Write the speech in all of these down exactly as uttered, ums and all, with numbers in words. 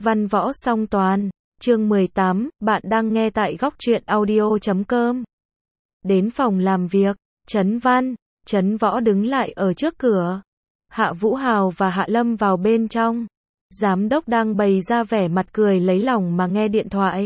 Văn võ song toàn, chương mười tám, bạn đang nghe tại góc truyện audio chấm com. Đến phòng làm việc, Trấn Văn, Trấn Võ đứng lại ở trước cửa. Hạ Vũ Hào và Hạ Lâm vào bên trong. Giám đốc đang bày ra vẻ mặt cười lấy lòng mà nghe điện thoại.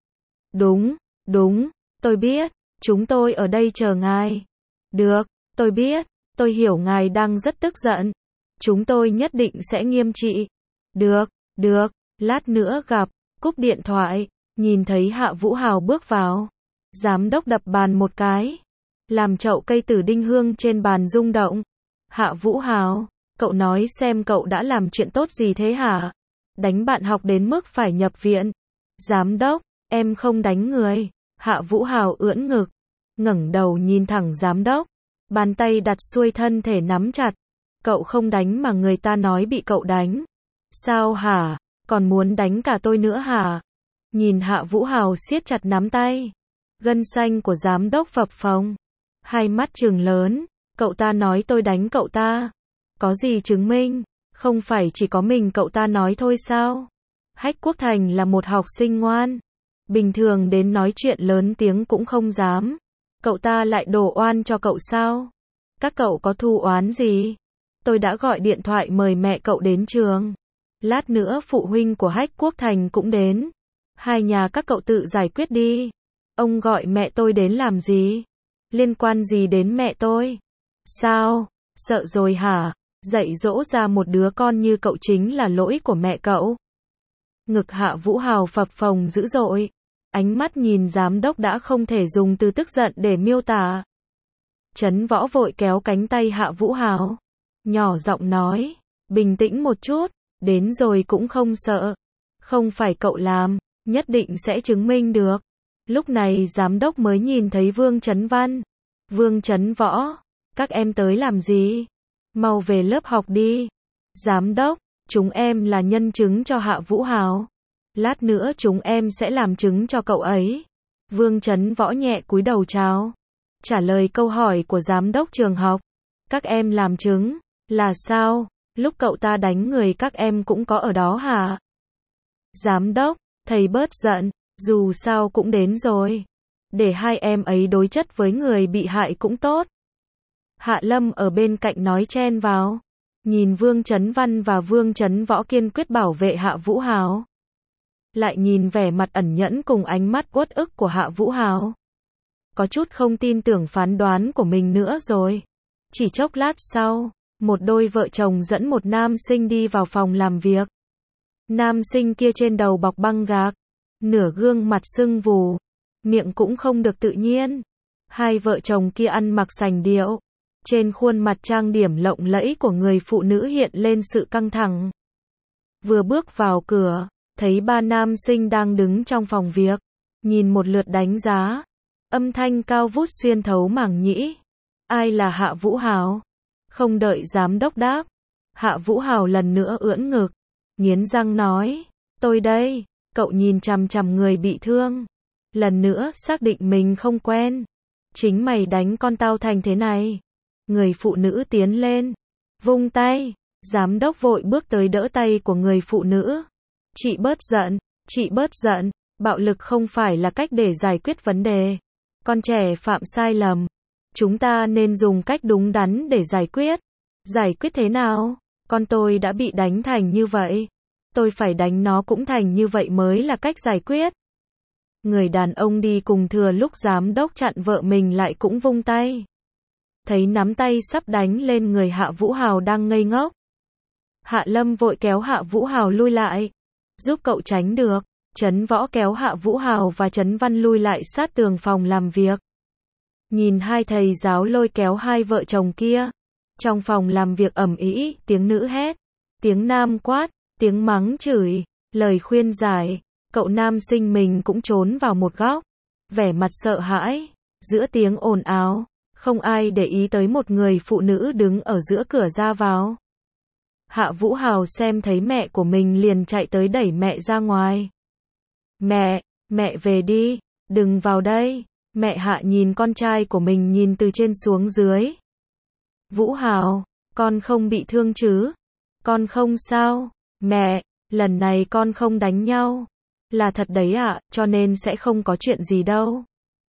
Đúng, đúng, tôi biết, chúng tôi ở đây chờ ngài. Được, tôi biết, tôi hiểu ngài đang rất tức giận. Chúng tôi nhất định sẽ nghiêm trị. Được, được, lát nữa gặp, cúp điện thoại, nhìn thấy Hạ Vũ Hào bước vào. Giám đốc đập bàn một cái, làm chậu cây tử đinh hương trên bàn rung động. Hạ Vũ Hào, cậu nói xem cậu đã làm chuyện tốt gì thế hả? Đánh bạn học đến mức phải nhập viện. Giám đốc, em không đánh người. Hạ Vũ Hào ưỡn ngực, ngẩng đầu nhìn thẳng giám đốc, bàn tay đặt xuôi thân thể nắm chặt. Cậu không đánh mà người ta nói bị cậu đánh. Sao hả? Còn muốn đánh cả tôi nữa hả? Nhìn Hạ Vũ Hào siết chặt nắm tay, gân xanh của giám đốc phập phồng, hai mắt trừng lớn. Cậu ta nói tôi đánh cậu ta. Có gì chứng minh? Không phải chỉ có mình cậu ta nói thôi sao? Hách Quốc Thành là một học sinh ngoan, bình thường đến nói chuyện lớn tiếng cũng không dám. Cậu ta lại đổ oan cho cậu sao? Các cậu có thù oán gì? Tôi đã gọi điện thoại mời mẹ cậu đến trường. Lát nữa phụ huynh của Hách Quốc Thành cũng đến. Hai nhà các cậu tự giải quyết đi. Ông gọi mẹ tôi đến làm gì? Liên quan gì đến mẹ tôi? Sao? Sợ rồi hả? Dạy dỗ ra một đứa con như cậu chính là lỗi của mẹ cậu. Ngực Hạ Vũ Hào phập phồng dữ dội. Ánh mắt nhìn giám đốc đã không thể dùng từ tức giận để miêu tả. Trấn Võ vội kéo cánh tay Hạ Vũ Hào, nhỏ giọng nói, bình tĩnh một chút, đến rồi cũng không sợ. Không phải cậu làm, nhất định sẽ chứng minh được. Lúc này giám đốc mới nhìn thấy Vương Trấn Văn. Vương Trấn Võ, các em tới làm gì? Mau về lớp học đi. Giám đốc, chúng em là nhân chứng cho Hạ Vũ Hào. Lát nữa chúng em sẽ làm chứng cho cậu ấy. Vương Trấn Võ nhẹ cúi đầu chào, trả lời câu hỏi của giám đốc trường học. Các em làm chứng, là sao? Lúc cậu ta đánh người các em cũng có ở đó hả? Giám đốc, thầy bớt giận, dù sao cũng đến rồi. Để hai em ấy đối chất với người bị hại cũng tốt. Hạ Lâm ở bên cạnh nói chen vào. Nhìn Vương Trấn Văn và Vương Trấn Võ kiên quyết bảo vệ Hạ Vũ Hào, lại nhìn vẻ mặt ẩn nhẫn cùng ánh mắt uất ức của Hạ Vũ Hào, có chút không tin tưởng phán đoán của mình nữa rồi. Chỉ chốc lát sau, một đôi vợ chồng dẫn một nam sinh đi vào phòng làm việc. Nam sinh kia trên đầu bọc băng gạc, nửa gương mặt sưng vù, miệng cũng không được tự nhiên. Hai vợ chồng kia ăn mặc sành điệu, trên khuôn mặt trang điểm lộng lẫy của người phụ nữ hiện lên sự căng thẳng. Vừa bước vào cửa, thấy ba nam sinh đang đứng trong phòng việc, nhìn một lượt đánh giá, âm thanh cao vút xuyên thấu màng nhĩ. Ai là Hạ Vũ Hào? Không đợi giám đốc đáp, Hạ Vũ Hào lần nữa ưỡn ngực, nghiến răng nói, tôi đây. Cậu nhìn chằm chằm người bị thương, lần nữa xác định mình không quen. Chính mày đánh con tao thành thế này. Người phụ nữ tiến lên, vung tay, giám đốc vội bước tới đỡ tay của người phụ nữ. Chị bớt giận, chị bớt giận, bạo lực không phải là cách để giải quyết vấn đề. Con trẻ phạm sai lầm, chúng ta nên dùng cách đúng đắn để giải quyết. Giải quyết thế nào? Con tôi đã bị đánh thành như vậy, tôi phải đánh nó cũng thành như vậy mới là cách giải quyết. Người đàn ông đi cùng thừa lúc giám đốc chặn vợ mình lại cũng vung tay. Thấy nắm tay sắp đánh lên người Hạ Vũ Hào đang ngây ngốc. Hạ Lâm vội kéo Hạ Vũ Hào lui lại, giúp cậu tránh được. Trấn Võ kéo Hạ Vũ Hào và Trấn Văn lui lại sát tường phòng làm việc. Nhìn hai thầy giáo lôi kéo hai vợ chồng kia. Trong phòng làm việc ầm ĩ, tiếng nữ hét, tiếng nam quát, tiếng mắng chửi, lời khuyên giải. Cậu nam sinh mình cũng trốn vào một góc, vẻ mặt sợ hãi. Giữa tiếng ồn ào, không ai để ý tới một người phụ nữ đứng ở giữa cửa ra vào. Hạ Vũ Hào xem thấy mẹ của mình liền chạy tới đẩy mẹ ra ngoài. Mẹ, mẹ về đi, đừng vào đây. Mẹ Hạ nhìn con trai của mình nhìn từ trên xuống dưới. Vũ Hào, con không bị thương chứ? Con không sao? Mẹ, lần này con không đánh nhau. Là thật đấy ạ, cho nên sẽ không có chuyện gì đâu.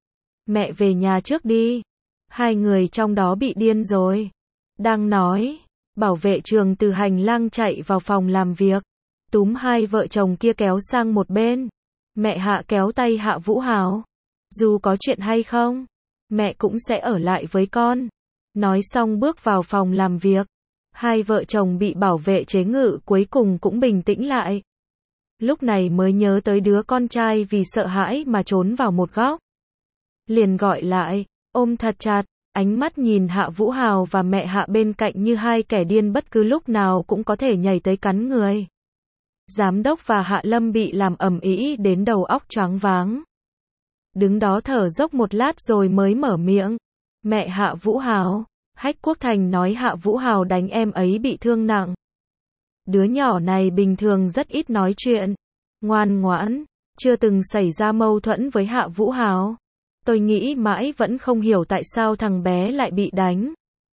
Mẹ về nhà trước đi. Hai người trong đó bị điên rồi. Đang nói, bảo vệ trường từ hành lang chạy vào phòng làm việc, túm hai vợ chồng kia kéo sang một bên. Mẹ Hạ kéo tay Hạ Vũ Hào. Dù có chuyện hay không, mẹ cũng sẽ ở lại với con. Nói xong bước vào phòng làm việc. Hai vợ chồng bị bảo vệ chế ngự cuối cùng cũng bình tĩnh lại. Lúc này mới nhớ tới đứa con trai vì sợ hãi mà trốn vào một góc. Liền gọi lại, ôm thật chặt, ánh mắt nhìn Hạ Vũ Hào và mẹ Hạ bên cạnh như hai kẻ điên bất cứ lúc nào cũng có thể nhảy tới cắn người. Giám đốc và Hạ Lâm bị làm ầm ĩ đến đầu óc choáng váng. Đứng đó thở dốc một lát rồi mới mở miệng. Mẹ Hạ Vũ Hào, Hách Quốc Thành nói Hạ Vũ Hào đánh em ấy bị thương nặng. Đứa nhỏ này bình thường rất ít nói chuyện, ngoan ngoãn, chưa từng xảy ra mâu thuẫn với Hạ Vũ Hào. Tôi nghĩ mãi vẫn không hiểu tại sao thằng bé lại bị đánh.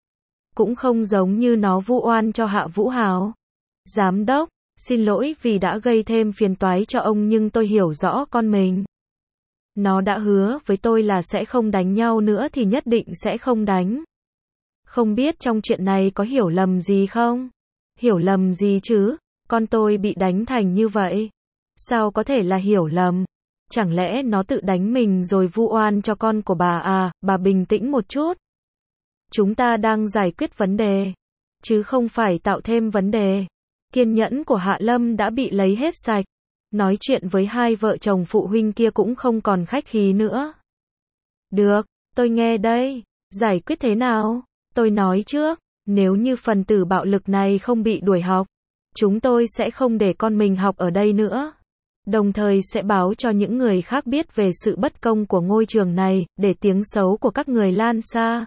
Cũng không giống như nó vu oan cho Hạ Vũ Hào. Giám đốc, xin lỗi vì đã gây thêm phiền toái cho ông nhưng tôi hiểu rõ con mình. Nó đã hứa với tôi là sẽ không đánh nhau nữa thì nhất định sẽ không đánh. Không biết trong chuyện này có hiểu lầm gì không? Hiểu lầm gì chứ? Con tôi bị đánh thành như vậy. Sao có thể là hiểu lầm? Chẳng lẽ nó tự đánh mình rồi vu oan cho con của bà à? Bà bình tĩnh một chút. Chúng ta đang giải quyết vấn đề, chứ không phải tạo thêm vấn đề. Kiên nhẫn của Hạ Lâm đã bị lấy hết sạch. Nói chuyện với hai vợ chồng phụ huynh kia cũng không còn khách khí nữa. Được, tôi nghe đây. Giải quyết thế nào? Tôi nói trước, nếu như phần tử bạo lực này không bị đuổi học, chúng tôi sẽ không để con mình học ở đây nữa. Đồng thời sẽ báo cho những người khác biết về sự bất công của ngôi trường này, để tiếng xấu của các người lan xa.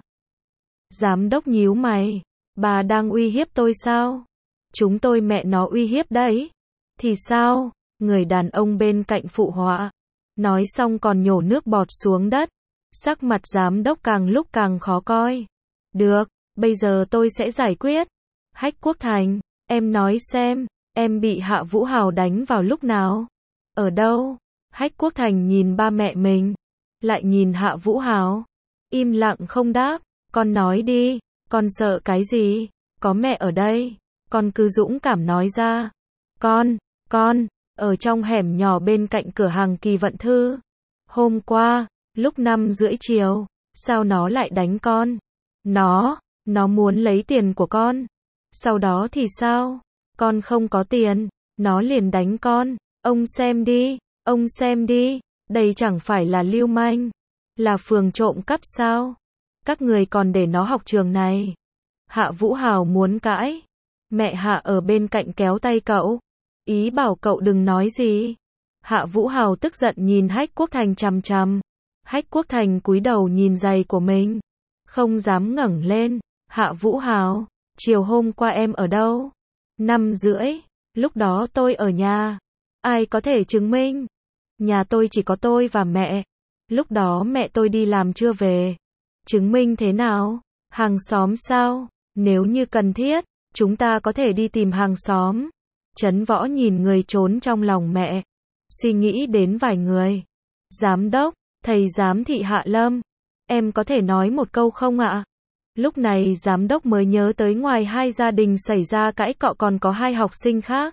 Giám đốc nhíu mày. Bà đang uy hiếp tôi sao? Chúng tôi mẹ nó uy hiếp đấy. Thì sao? Người đàn ông bên cạnh phụ họa. Nói xong còn nhổ nước bọt xuống đất. Sắc mặt giám đốc càng lúc càng khó coi. Được, bây giờ tôi sẽ giải quyết. Hách Quốc Thành, em nói xem, em bị Hạ Vũ Hào đánh vào lúc nào? Ở đâu? Hách Quốc Thành nhìn ba mẹ mình, lại nhìn Hạ Vũ Hào. Im lặng không đáp. Con nói đi, con sợ cái gì? Có mẹ ở đây, con cứ dũng cảm nói ra. Con, con, ở trong hẻm nhỏ bên cạnh cửa hàng Kỳ Vận Thư. Hôm qua, lúc năm rưỡi chiều, sao nó lại đánh con? Nó, nó muốn lấy tiền của con. Sau đó thì sao? Con không có tiền, nó liền đánh con. Ông xem đi, ông xem đi, đây chẳng phải là lưu manh, là phường trộm cắp sao? Các người còn để nó học trường này. Hạ Vũ Hào muốn cãi. Mẹ Hạ ở bên cạnh kéo tay cậu. Ý bảo cậu đừng nói gì. Hạ Vũ Hào tức giận nhìn Hách Quốc Thành chằm chằm. Hách Quốc Thành cúi đầu nhìn giày của mình. Không dám ngẩng lên. Hạ Vũ Hào, chiều hôm qua em ở đâu? Năm rưỡi. Lúc đó tôi ở nhà. Ai có thể chứng minh? Nhà tôi chỉ có tôi và mẹ. Lúc đó mẹ tôi đi làm chưa về. Chứng minh thế nào? Hàng xóm sao? Nếu như cần thiết, chúng ta có thể đi tìm hàng xóm. Trấn Võ nhìn người trốn trong lòng mẹ. Suy nghĩ đến vài người. Giám đốc, thầy giám thị Hạ Lâm. Em có thể nói một câu không ạ? Lúc này giám đốc mới nhớ tới ngoài hai gia đình xảy ra cãi cọ còn có hai học sinh khác.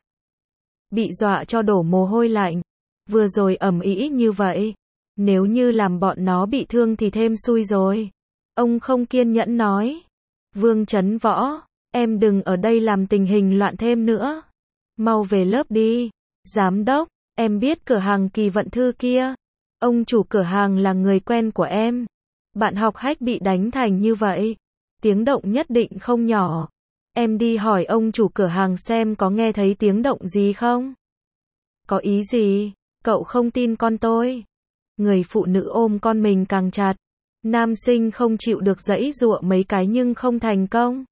Bị dọa cho đổ mồ hôi lạnh. Vừa rồi ầm ĩ như vậy. Nếu như làm bọn nó bị thương thì thêm xui rồi. Ông không kiên nhẫn nói. Vương Trấn Võ, em đừng ở đây làm tình hình loạn thêm nữa. Mau về lớp đi. Giám đốc, em biết cửa hàng Kỳ Vận Thư kia. Ông chủ cửa hàng là người quen của em. Bạn học Hách bị đánh thành như vậy. Tiếng động nhất định không nhỏ. Em đi hỏi ông chủ cửa hàng xem có nghe thấy tiếng động gì không? Có ý gì? Cậu không tin con tôi. Người phụ nữ ôm con mình càng chặt. Nam sinh không chịu được giãy giụa mấy cái nhưng không thành công.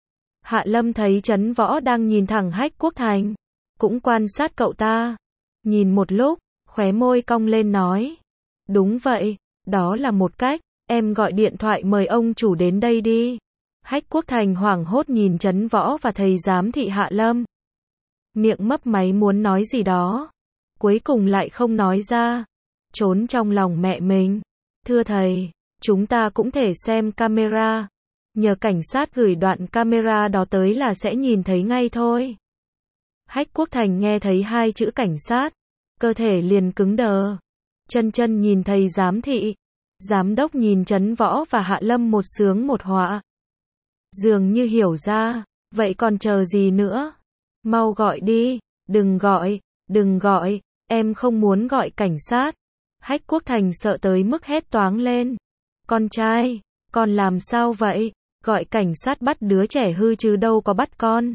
Hạ Lâm thấy Trấn Võ đang nhìn thẳng Hách Quốc Thành. Cũng quan sát cậu ta. Nhìn một lúc, khóe môi cong lên nói. Đúng vậy, đó là một cách. Em gọi điện thoại mời ông chủ đến đây đi. Hách Quốc Thành hoảng hốt nhìn Trấn Võ và thầy giám thị Hạ Lâm. miệng mấp máy muốn nói gì đó, cuối cùng lại không nói ra, trốn trong lòng mẹ mình. Thưa thầy, chúng ta cũng thể xem camera, nhờ cảnh sát gửi đoạn camera đó tới là sẽ nhìn thấy ngay thôi. Hách Quốc Thành nghe thấy hai chữ cảnh sát, cơ thể liền cứng đờ. Chân Chân nhìn thầy giám thị, giám đốc nhìn Trấn Võ và Hạ Lâm một sướng một họa. Dường như hiểu ra, vậy còn chờ gì nữa? Mau gọi đi, đừng gọi, đừng gọi, em không muốn gọi cảnh sát. Hách Quốc Thành sợ tới mức hét toáng lên. Con trai, con làm sao vậy? Gọi cảnh sát bắt đứa trẻ hư chứ đâu có bắt con.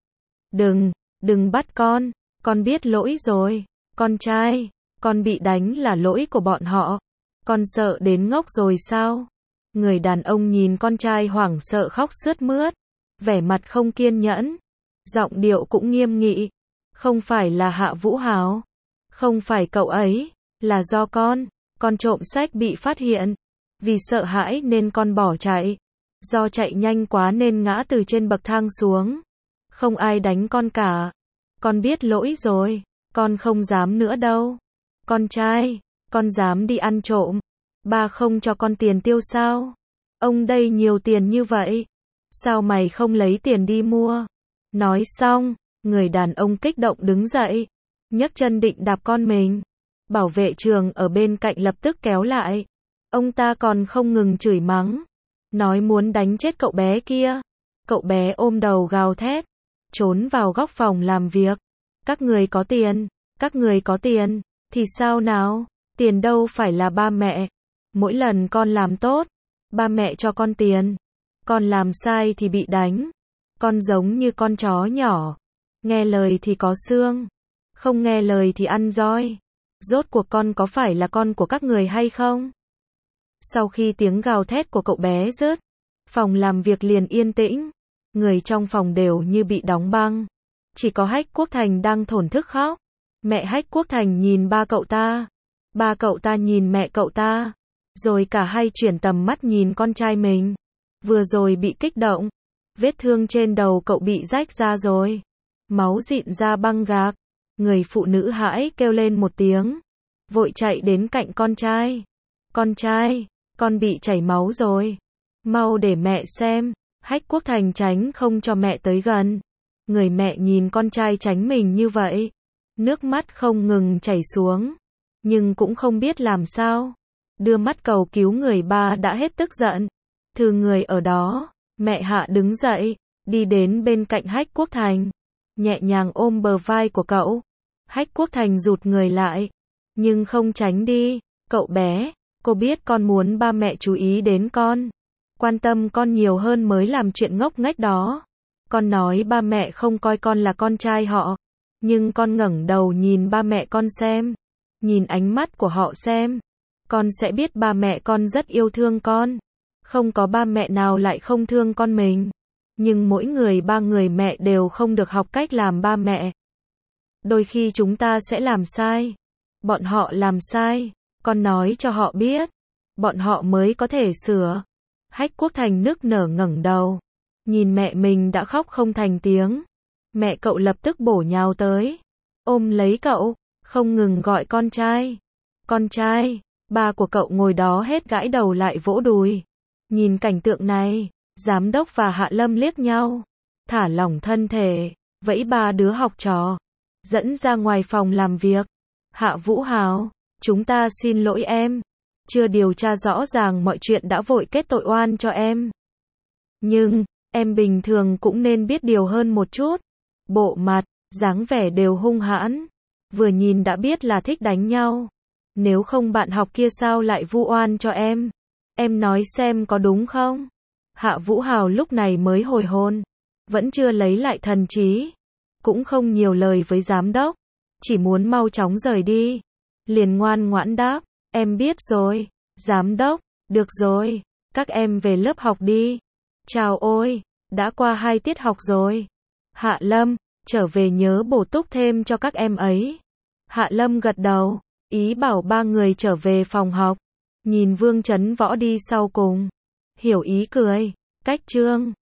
Đừng, đừng bắt con, con biết lỗi rồi. Con trai, con bị đánh là lỗi của bọn họ. Con sợ đến ngốc rồi sao? Người đàn ông nhìn con trai hoảng sợ khóc sướt mướt, vẻ mặt không kiên nhẫn, giọng điệu cũng nghiêm nghị. Không phải là Hạ Vũ Hào, không phải cậu ấy, là do con, con trộm sách bị phát hiện. Vì sợ hãi nên con bỏ chạy, do chạy nhanh quá nên ngã từ trên bậc thang xuống. Không ai đánh con cả. Con biết lỗi rồi, con không dám nữa đâu. Con trai, con dám đi ăn trộm, ba không cho con tiền tiêu sao? Ông đây nhiều tiền như vậy, sao mày không lấy tiền đi mua? Nói xong, người đàn ông kích động đứng dậy, nhấc chân định đạp con mình. Bảo vệ trường ở bên cạnh lập tức kéo lại. Ông ta còn không ngừng chửi mắng, nói muốn đánh chết cậu bé kia. Cậu bé ôm đầu gào thét, trốn vào góc phòng làm việc. Các người có tiền, các người có tiền, thì sao nào? Tiền đâu phải là ba mẹ. Mỗi lần con làm tốt, ba mẹ cho con tiền. Con làm sai thì bị đánh. Con giống như con chó nhỏ, nghe lời thì có xương, không nghe lời thì ăn roi. Rốt cuộc con có phải là con của các người hay không? Sau khi tiếng gào thét của cậu bé rớt, phòng làm việc liền yên tĩnh. Người trong phòng đều như bị đóng băng. Chỉ có Hách Quốc Thành đang thổn thức khóc. Mẹ Hách Quốc Thành nhìn ba cậu ta, ba cậu ta nhìn mẹ cậu ta, rồi cả hai chuyển tầm mắt nhìn con trai mình. Vừa rồi bị kích động, vết thương trên đầu cậu bị rách ra rồi, máu dịn ra băng gạc. Người phụ nữ hãi kêu lên một tiếng, vội chạy đến cạnh con trai. Con trai, con bị chảy máu rồi, mau để mẹ xem. Hách Quốc Thành tránh không cho mẹ tới gần. Người mẹ nhìn con trai tránh mình như vậy, nước mắt không ngừng chảy xuống, nhưng cũng không biết làm sao. Đưa mắt cầu cứu người ba đã hết tức giận. Thư người ở đó, mẹ Hạ đứng dậy, đi đến bên cạnh Hách Quốc Thành, nhẹ nhàng ôm bờ vai của cậu. Hách Quốc Thành rụt người lại, nhưng không tránh đi. Cậu bé, cô biết con muốn ba mẹ chú ý đến con, quan tâm con nhiều hơn mới làm chuyện ngốc nghếch đó. Con nói ba mẹ không coi con là con trai họ, nhưng con ngẩng đầu nhìn ba mẹ con xem, nhìn ánh mắt của họ xem, con sẽ biết ba mẹ con rất yêu thương con. Không có ba mẹ nào lại không thương con mình, nhưng mỗi người ba người mẹ đều không được học cách làm ba mẹ. Đôi khi chúng ta sẽ làm sai, bọn họ làm sai, con nói cho họ biết, bọn họ mới có thể sửa. Hách Quốc Thành nức nở ngẩng đầu, nhìn mẹ mình đã khóc không thành tiếng. Mẹ cậu lập tức bổ nhào tới, ôm lấy cậu, không ngừng gọi con trai. Con trai, ba của cậu ngồi đó hết gãi đầu lại vỗ đùi. Nhìn cảnh tượng này, giám đốc và Hạ Lâm liếc nhau, thả lỏng thân thể, vẫy ba đứa học trò, dẫn ra ngoài phòng làm việc. Hạ Vũ Hào, chúng ta xin lỗi em, chưa điều tra rõ ràng mọi chuyện đã vội kết tội oan cho em. Nhưng, em bình thường cũng nên biết điều hơn một chút. Bộ mặt, dáng vẻ đều hung hãn, vừa nhìn đã biết là thích đánh nhau. Nếu không bạn học kia sao lại vu oan cho em? Em nói xem có đúng không? Hạ Vũ Hào lúc này mới hồi hồn, vẫn chưa lấy lại thần trí, cũng không nhiều lời với giám đốc, chỉ muốn mau chóng rời đi. Liền ngoan ngoãn đáp, em biết rồi, giám đốc, được rồi, các em về lớp học đi. Chào ôi, đã qua hai tiết học rồi. Hạ Lâm, trở về nhớ bổ túc thêm cho các em ấy. Hạ Lâm gật đầu, ý bảo ba người trở về phòng học. Nhìn Vương Trấn Võ đi sau cùng, hiểu ý cười, cách chương.